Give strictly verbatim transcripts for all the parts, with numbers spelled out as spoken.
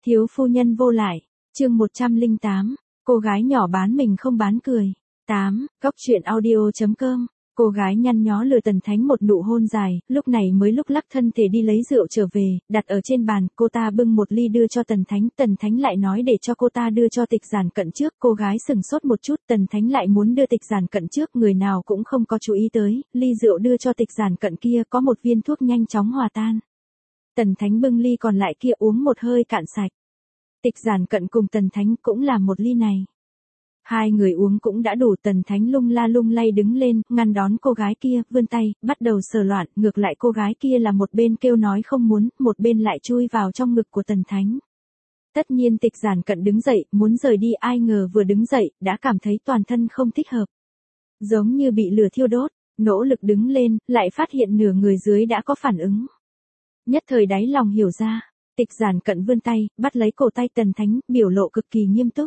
Thiếu phu nhân vô lại, chương một trăm lẻ tám, cô gái nhỏ bán mình không bán cười. tám, Góc truyện audio chấm com. Cô gái nhăn nhó lừa Tần Thánh một nụ hôn dài, lúc này mới lúc lắc thân thể đi lấy rượu trở về, đặt ở trên bàn, cô ta bưng một ly đưa cho Tần Thánh, Tần Thánh lại nói để cho cô ta đưa cho Tịch Giản Cận trước, cô gái sừng sốt một chút, Tần Thánh lại muốn đưa Tịch Giản Cận trước, người nào cũng không có chú ý tới, ly rượu đưa cho Tịch Giản Cận kia có một viên thuốc nhanh chóng hòa tan. Tần Thánh bưng ly còn lại kia uống một hơi cạn sạch. Tịch Giản Cận cùng Tần Thánh cũng là một ly này. Hai người uống cũng đã đủ, Tần Thánh lung la lung lay đứng lên, ngăn đón cô gái kia, vươn tay, bắt đầu sờ loạn, ngược lại cô gái kia là một bên kêu nói không muốn, một bên lại chui vào trong ngực của Tần Thánh. Tất nhiên Tịch Giản Cận đứng dậy, muốn rời đi, ai ngờ vừa đứng dậy, đã cảm thấy toàn thân không thích hợp. Giống như bị lửa thiêu đốt, nỗ lực đứng lên, lại phát hiện nửa người dưới đã có phản ứng. Nhất thời đáy lòng hiểu ra, Tịch Giản Cận vươn tay, bắt lấy cổ tay Tần Thánh, biểu lộ cực kỳ nghiêm túc.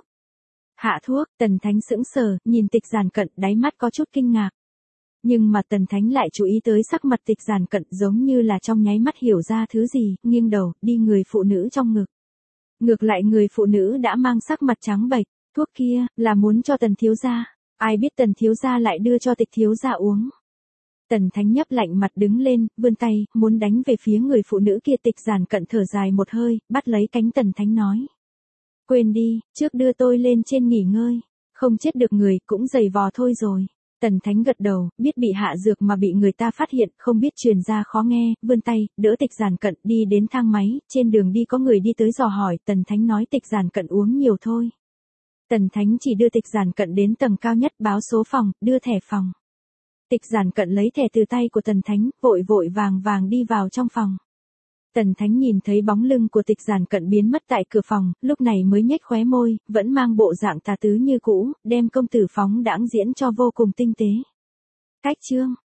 Hạ thuốc, Tần Thánh sững sờ, nhìn Tịch Giản Cận, đáy mắt có chút kinh ngạc. Nhưng mà Tần Thánh lại chú ý tới sắc mặt Tịch Giản Cận, giống như là trong nháy mắt hiểu ra thứ gì, nghiêng đầu, đi người phụ nữ trong ngực. Ngược lại người phụ nữ đã mang sắc mặt trắng bệch, thuốc kia, là muốn cho Tần thiếu gia, ai biết Tần thiếu gia lại đưa cho Tịch thiếu gia uống. Tần Thánh nhấp lạnh mặt đứng lên, vươn tay, muốn đánh về phía người phụ nữ kia. Tịch Giản Cận thở dài một hơi, bắt lấy cánh Tần Thánh nói. Quên đi, trước đưa tôi lên trên nghỉ ngơi, không chết được người, cũng giày vò thôi rồi. Tần Thánh gật đầu, biết bị hạ dược mà bị người ta phát hiện, không biết truyền ra khó nghe, vươn tay, đỡ Tịch Giản Cận đi đến thang máy, trên đường đi có người đi tới dò hỏi, Tần Thánh nói Tịch Giản Cận uống nhiều thôi. Tần Thánh chỉ đưa Tịch Giản Cận đến tầng cao nhất, báo số phòng, đưa thẻ phòng. Tịch Giản Cận lấy thẻ từ tay của Tần Thánh, vội vội vàng vàng đi vào trong phòng. Tần Thánh nhìn thấy bóng lưng của Tịch Giản Cận biến mất tại cửa phòng, lúc này mới nhếch khóe môi, vẫn mang bộ dạng tà tứ như cũ, đem công tử phóng đãng diễn cho vô cùng tinh tế. Cách chương